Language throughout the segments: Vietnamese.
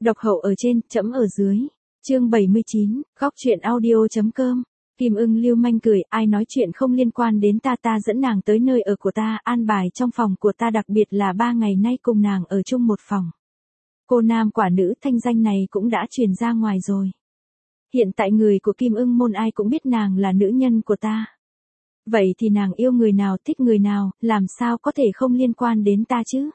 Độc hậu ở trên, trẫm ở dưới. Chương 79, góc truyện audio.com. Kim Ưng lưu manh cười, ai nói chuyện không liên quan đến ta, ta dẫn nàng tới nơi ở của ta, an bài trong phòng của ta, đặc biệt là 3 ngày nay cùng nàng ở chung một phòng. Cô nam quả nữ, thanh danh này cũng đã truyền ra ngoài rồi. Hiện tại người của Kim Ưng môn ai cũng biết nàng là nữ nhân của ta. Vậy thì nàng yêu người nào, thích người nào, làm sao có thể không liên quan đến ta chứ?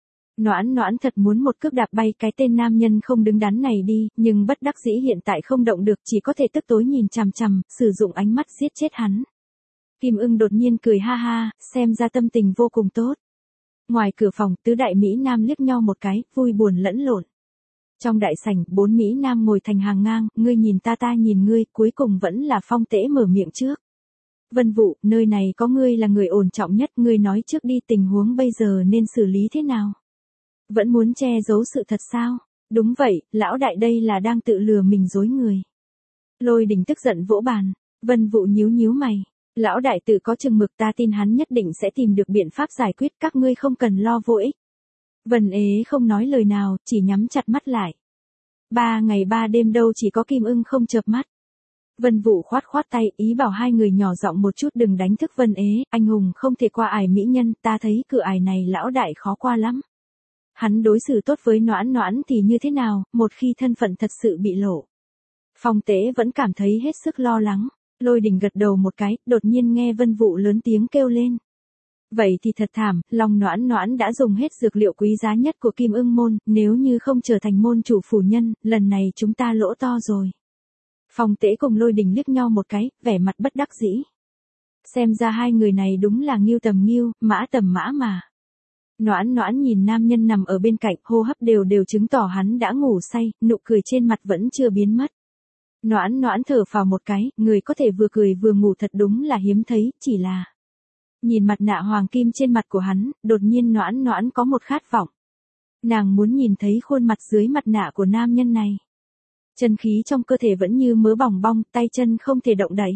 Noãn Noãn thật muốn một cước đạp bay cái tên nam nhân không đứng đắn này đi, nhưng bất đắc dĩ hiện tại không động được, chỉ có thể tức tối nhìn chằm chằm, sử dụng ánh mắt giết chết hắn. Kim Ưng đột nhiên cười ha ha, xem ra tâm tình vô cùng tốt. Ngoài cửa phòng, tứ đại Mỹ Nam liếc nhau một cái, vui buồn lẫn lộn. Trong đại sảnh, 4 Mỹ Nam ngồi thành hàng ngang, ngươi nhìn ta, ta nhìn ngươi, cuối cùng vẫn là Phong Tễ mở miệng trước. Vân Vũ, nơi này có ngươi là người ổn trọng nhất, ngươi nói trước đi, tình huống bây giờ nên xử lý thế nào? Vẫn muốn che giấu sự thật sao? Đúng vậy, lão đại đây là đang tự lừa mình dối người. Lôi Đình tức giận vỗ bàn. Vân Vũ nhíu nhíu mày. Lão đại tự có chừng mực, ta tin hắn nhất định sẽ tìm được biện pháp giải quyết, các ngươi không cần lo vô ích. Vân Ế không nói lời nào, chỉ nhắm chặt mắt lại. 3 ngày 3 đêm đâu chỉ có Kim Ưng không chợp mắt. Vân Vũ khoát khoát tay, ý bảo hai người nhỏ giọng một chút đừng đánh thức Vân Ế, anh hùng không thể qua ải mỹ nhân, ta thấy cửa ải này lão đại khó qua lắm. Hắn đối xử tốt với Noãn Noãn thì như thế nào, một khi thân phận thật sự bị lộ. Phong Tế vẫn cảm thấy hết sức lo lắng. Lôi Đình gật đầu một cái, đột nhiên nghe Vân Vũ lớn tiếng kêu lên. Vậy thì thật thảm, lòng Noãn Noãn đã dùng hết dược liệu quý giá nhất của Kim Ưng môn, nếu như không trở thành môn chủ phủ nhân, lần này chúng ta lỗ to rồi. Phong Tế cùng Lôi Đình liếc nhau một cái, vẻ mặt bất đắc dĩ. Xem ra hai người này đúng là Ngưu tầm Ngưu, Mã tầm Mã mà. Noãn Noãn nhìn nam nhân nằm ở bên cạnh, hô hấp đều chứng tỏ hắn đã ngủ say, nụ cười trên mặt vẫn chưa biến mất. Noãn Noãn thở phào một cái, người có thể vừa cười vừa ngủ thật đúng là hiếm thấy, chỉ là nhìn mặt nạ hoàng kim trên mặt của hắn, đột nhiên Noãn Noãn có một khát vọng. Nàng muốn nhìn thấy khuôn mặt dưới mặt nạ của nam nhân này. Chân khí trong cơ thể vẫn như mớ bỏng bong, tay chân không thể động đậy.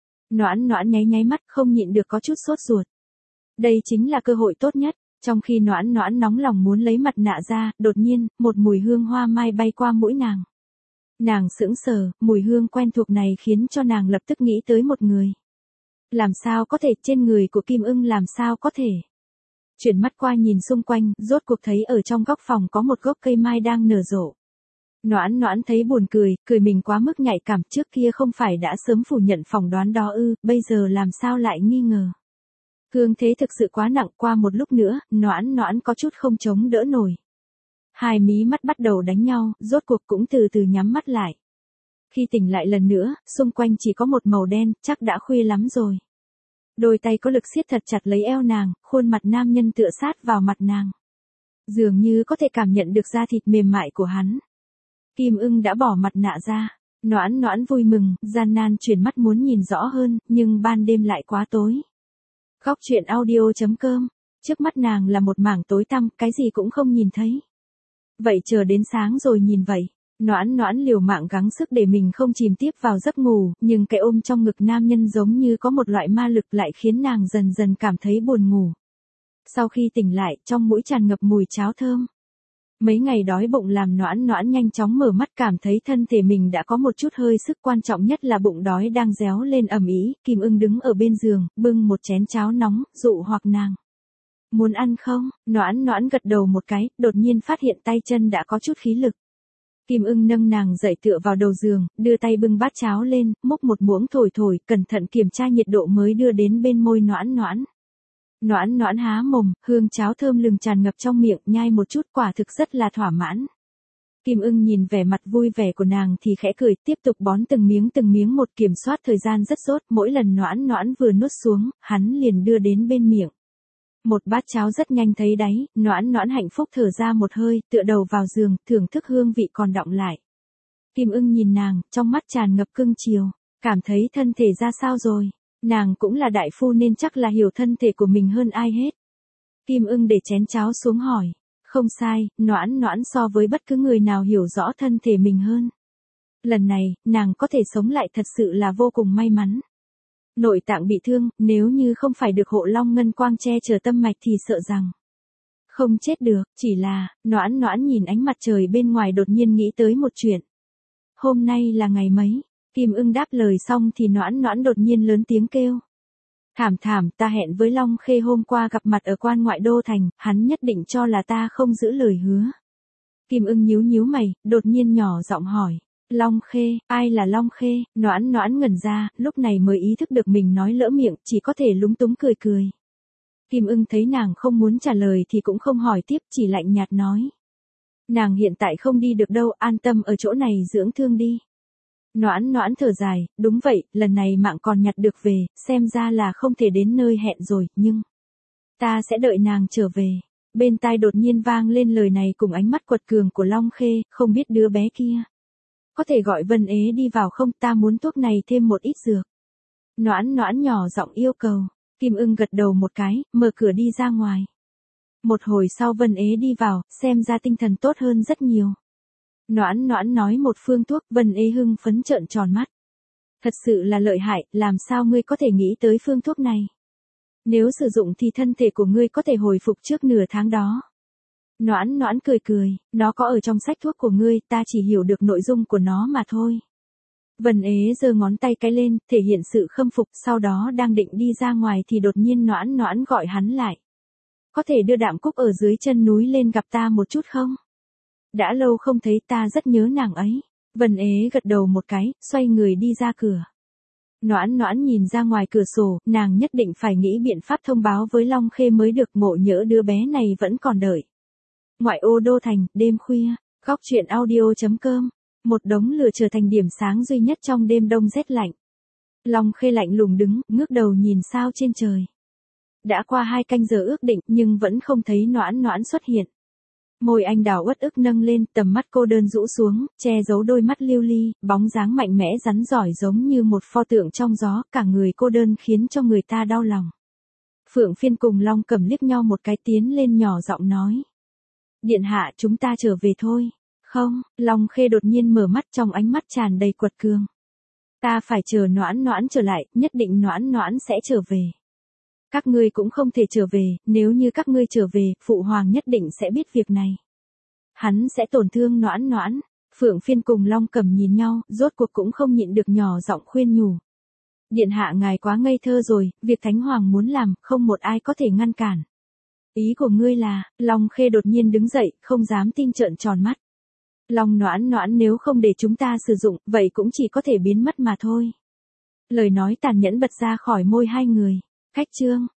Noãn Noãn nháy mắt không nhịn được có chút sốt ruột. Đây chính là cơ hội tốt nhất. Trong khi Noãn Noãn nóng lòng muốn lấy mặt nạ ra, đột nhiên, một mùi hương hoa mai bay qua mũi nàng. Nàng sững sờ, mùi hương quen thuộc này khiến cho nàng lập tức nghĩ tới một người. Làm sao có thể, trên người của Kim Ưng làm sao có thể. Chuyển mắt qua nhìn xung quanh, rốt cuộc thấy ở trong góc phòng có một gốc cây mai đang nở rộ. Noãn Noãn thấy buồn cười, cười mình quá mức nhạy cảm, trước kia không phải đã sớm phủ nhận phỏng đoán đó ư, bây giờ làm sao lại nghi ngờ. Hương thế thực sự quá nặng, qua một lúc nữa, Noãn Noãn có chút không chống đỡ nổi. Hai mí mắt bắt đầu đánh nhau, rốt cuộc cũng từ từ nhắm mắt lại. Khi tỉnh lại lần nữa, xung quanh chỉ có một màu đen, chắc đã khuya lắm rồi. Đôi tay có lực siết thật chặt lấy eo nàng, khuôn mặt nam nhân tựa sát vào mặt nàng. Dường như có thể cảm nhận được da thịt mềm mại của hắn. Kim Ưng đã bỏ mặt nạ ra. Noãn Noãn vui mừng, gian nan chuyển mắt muốn nhìn rõ hơn, nhưng ban đêm lại quá tối. Góc truyện audio.com. Trước mắt nàng là một mảng tối tăm, cái gì cũng không nhìn thấy. Vậy chờ đến sáng rồi nhìn vậy. Noãn Noãn liều mạng gắng sức để mình không chìm tiếp vào giấc ngủ, nhưng cái ôm trong ngực nam nhân giống như có một loại ma lực lại khiến nàng dần dần cảm thấy buồn ngủ. Sau khi tỉnh lại, trong mũi tràn ngập mùi cháo thơm. Mấy ngày đói bụng làm Noãn Noãn nhanh chóng mở mắt, cảm thấy thân thể mình đã có một chút hơi sức, quan trọng nhất là bụng đói đang réo lên ầm ĩ. Kim Ưng đứng ở bên giường, bưng một chén cháo nóng, dụ hoặc nàng. Muốn ăn không? Noãn Noãn gật đầu một cái, đột nhiên phát hiện tay chân đã có chút khí lực. Kim Ưng nâng nàng dậy tựa vào đầu giường, đưa tay bưng bát cháo lên, múc một muỗng thổi, cẩn thận kiểm tra nhiệt độ mới đưa đến bên môi Noãn Noãn. Noãn Noãn há mồm, hương cháo thơm lừng tràn ngập trong miệng, nhai một chút quả thực rất là thỏa mãn. Kim Ưng nhìn vẻ mặt vui vẻ của nàng thì khẽ cười, tiếp tục bón từng miếng một, kiểm soát thời gian rất tốt, mỗi lần Noãn Noãn vừa nuốt xuống, hắn liền đưa đến bên miệng. Một bát cháo rất nhanh thấy đáy, Noãn Noãn hạnh phúc thở ra một hơi, tựa đầu vào giường, thưởng thức hương vị còn đọng lại. Kim Ưng nhìn nàng, trong mắt tràn ngập cưng chiều, cảm thấy thân thể ra sao rồi. Nàng cũng là đại phu nên chắc là hiểu thân thể của mình hơn ai hết. Kim Ưng để chén cháo xuống hỏi. Không sai, Noãn Noãn so với bất cứ người nào hiểu rõ thân thể mình hơn. Lần này, nàng có thể sống lại thật sự là vô cùng may mắn. Nội tạng bị thương, nếu như không phải được Hộ Long Ngân Quang che chở tâm mạch thì sợ rằng Không chết được, chỉ là, Noãn Noãn nhìn ánh mặt trời bên ngoài đột nhiên nghĩ tới một chuyện. Hôm nay là ngày mấy? Kim Ưng đáp lời xong thì Noãn Noãn đột nhiên lớn tiếng kêu. Thảm thảm, ta hẹn với Long Khê hôm qua gặp mặt ở quan ngoại đô thành, hắn nhất định cho là ta không giữ lời hứa. Kim Ưng nhíu nhíu mày, đột nhiên nhỏ giọng hỏi. Long Khê, ai là Long Khê? Noãn Noãn ngẩn ra, lúc này mới ý thức được mình nói lỡ miệng, chỉ có thể lúng túng cười cười. Kim Ưng thấy nàng không muốn trả lời thì cũng không hỏi tiếp, chỉ lạnh nhạt nói. Nàng hiện tại không đi được đâu, an tâm ở chỗ này dưỡng thương đi. Noãn Noãn thở dài, đúng vậy, lần này mạng còn nhặt được về, xem ra là không thể đến nơi hẹn rồi, nhưng ta sẽ đợi nàng trở về. Bên tai đột nhiên vang lên lời này cùng ánh mắt quật cường của Long Khê, không biết đứa bé kia có thể gọi Vân Ế đi vào không, ta muốn thuốc này thêm một ít dược. Noãn Noãn nhỏ giọng yêu cầu, Kim Ưng gật đầu một cái, mở cửa đi ra ngoài. Một hồi sau Vân Ế đi vào, xem ra tinh thần tốt hơn rất nhiều. Noãn Noãn nói một phương thuốc, Vân Ế hưng phấn trợn tròn mắt. Thật sự là lợi hại, làm sao ngươi có thể nghĩ tới phương thuốc này? Nếu sử dụng thì thân thể của ngươi có thể hồi phục trước nửa tháng đó. Noãn Noãn cười cười, nó có ở trong sách thuốc của ngươi, ta chỉ hiểu được nội dung của nó mà thôi. Vân Ế giơ ngón tay cái lên, thể hiện sự khâm phục, sau đó đang định đi ra ngoài thì đột nhiên Noãn Noãn gọi hắn lại. Có thể đưa Đạm Cúc ở dưới chân núi lên gặp ta một chút không? Đã lâu không thấy, ta rất nhớ nàng ấy. Vân Ế gật đầu một cái, xoay người đi ra cửa. Noãn Noãn nhìn ra ngoài cửa sổ, nàng nhất định phải nghĩ biện pháp thông báo với Long Khê mới được, ngộ nhỡ đứa bé này vẫn còn đợi. Ngoại ô đô thành, đêm khuya, góc truyện audio.com. Một đống lửa trở thành điểm sáng duy nhất trong đêm đông rét lạnh. Long Khê lạnh lùng đứng, ngước đầu nhìn sao trên trời. Đã qua 2 canh giờ ước định nhưng vẫn không thấy Noãn Noãn xuất hiện. Môi anh đào uất ức nâng lên, tầm mắt cô đơn rũ xuống, che giấu đôi mắt lưu ly, bóng dáng mạnh mẽ rắn giỏi giống như một pho tượng trong gió, cả người cô đơn khiến cho người ta đau lòng. Phượng Phiên cùng Long Cẩm liếc nhau một cái, tiến lên nhỏ giọng nói. Điện hạ, chúng ta trở về thôi. Không, Long Khê đột nhiên mở mắt, trong ánh mắt tràn đầy quật cường. Ta phải chờ Noãn Noãn trở lại, nhất định Noãn Noãn sẽ trở về. Các ngươi cũng không thể trở về, nếu như các ngươi trở về, Phụ Hoàng nhất định sẽ biết việc này. Hắn sẽ tổn thương Noãn Noãn. Phượng Phiên cùng Long Cẩm nhìn nhau, rốt cuộc cũng không nhịn được nhỏ giọng khuyên nhủ. Điện hạ ngài quá ngây thơ rồi, việc Thánh Hoàng muốn làm, không một ai có thể ngăn cản. Ý của ngươi là, Long Khê đột nhiên đứng dậy, không dám tin trợn tròn mắt. Long Noãn Noãn nếu không để chúng ta sử dụng, vậy cũng chỉ có thể biến mất mà thôi. Lời nói tàn nhẫn bật ra khỏi môi hai người. Khách chương.